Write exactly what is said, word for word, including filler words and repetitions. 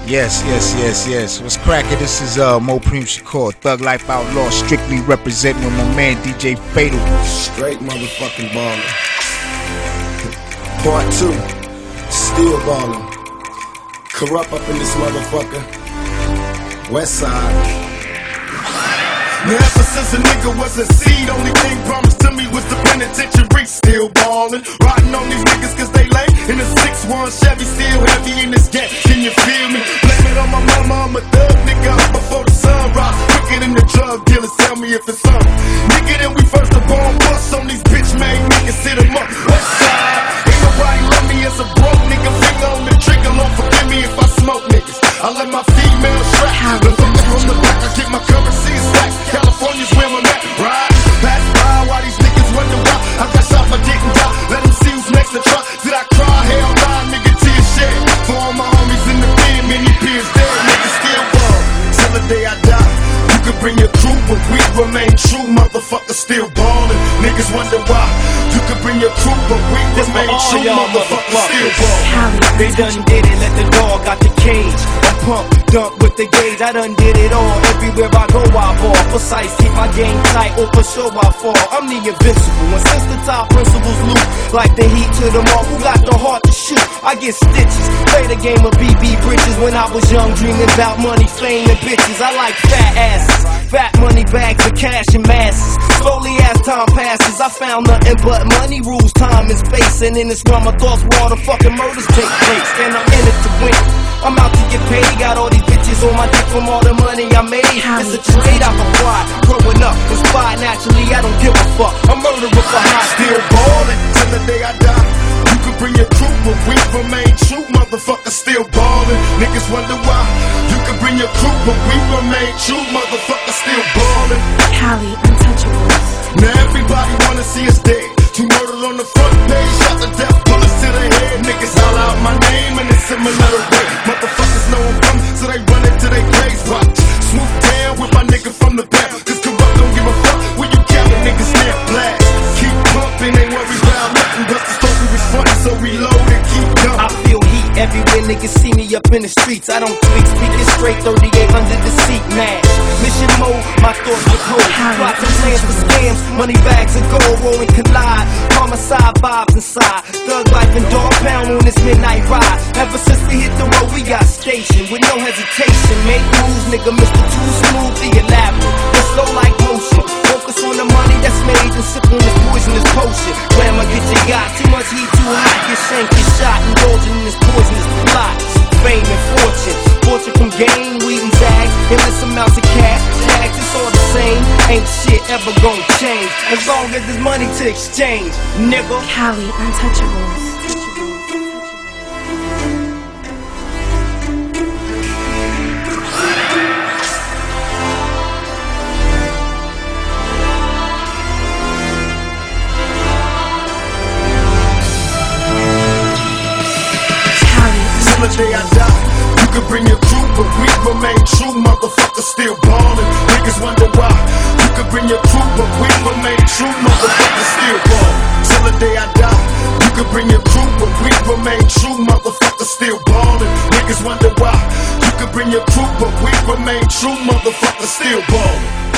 Yes, yes, yes, yes. What's cracking? This is uh, Mopreme Shakur, Thug Life Outlaw, strictly representing with my man D J Fatal. Straight motherfucking ballin'. Part two, still ballin'. Corrupt up in this motherfucker. West side. Now ever since a nigga was a seed, only thing promised to me was the penitentiary. Still ballin', riding on these niggas cause they lame. In the six one Chevy, still heavy in this gap. Can you feel me? Blame it on my mama, I'm a thug nigga up before the sun rise. Quicker than the drug dealers, tell me if it's something. Nigga, then we first the born bust on these bitch made niggas, sit them up. West side, ain't nobody love me as a broke nigga. Finger on the trigger, Lord forgive me if I smoke niggas. I let my female strap, the fucker from the back, I get my currency in stacks. California's where I'm at, right? Pass by while these niggas wonder why I got shot but didn't die. Let them see who's next to try. Did I cry? Hell nah, nigga, tears shed. For all my homies in the pen, many peers dead, niggas still ball. Till the day I die, you can bring your crew, but we remain true, motherfuckers still ballin'. Niggas wonder why. You can bring your crew, but we remain true, motherfuckers still ballin'. They done did it, let the dog out the cage. I pump, dump with the gauge, I done did it all. Everywhere I go, I ball. Precise, keep my game tight, or for sure I fall. I'm the invincible, and since the top principles loop, like the heat to the mark, who got the heart to shoot? I get stitches, play the game of B B bridges. When I was young, dreaming about money, fame, and bitches. I like fat asses, fat money bags of cash and masses. Slowly as time passes, I found nothing but money rules, time and space. And in this realm, my thoughts where all the fucking murders take place. And I'm in it to win, I'm out to get paid. Got all these bitches on my dick from all the money I made. It's a trade out for pride, growing up, inspired naturally, I don't give a fuck. I'm murderer for high. Still ballin' till the day I die. You can bring your crew, but we remain true, motherfuckers still ballin'. Niggas wonder why. You can bring your crew, but we remain true, motherfuckers still ballin'. Cali, Untouchables. Now everybody wanna see us dead. Two murdered on the front page, shot the death bullets to the head. Niggas holler out my name in a similar way. Motherfuckers know I'm coming, so they run into their graves. Watch, swoop down with my nigga from the back. Cause corrupt don't give a fuck when you countin' niggas near blast. Keep pumping, ain't worried about nothing. But the story was funny, so reload and keep coming. I feel heat everywhere niggas see me up in the streets. I don't tweak, speaking straight, thirty-eight under the seat, mash. Mission mode, my thoughts with hope. Plots and plans for scams, money bags and gold rolling collide. Homicide vibes inside, thug life and dog pound on this midnight ride. Ever since we hit the road, we got stationed with no hesitation. Make moves, nigga, Mister Too Smooth, the elaborate. It's slow like motion. Focus on the money that's made and sip on this poisonous potion. Glamour get you got, too much heat, too hot. Get shanked, get shot, indulging in this poisonous plots. Fame and fortune, fortune from game, weed and zags, endless amounts of cash. Tags, it's all the same. Ain't shit ever gonna change as long as there's money to exchange, nigga. Cali, Untouchables. Till the day I die, you can bring your crew, but we remain true, motherfuckers still ballin'. Niggas wonder why. You can bring your crew, but we remain true, motherfuckers still ballin'. Till the day I die, you can bring your crew, but we remain true, motherfuckers still ballin'. Niggas wonder why. You can bring your crew, but we remain true, motherfuckers still ballin'.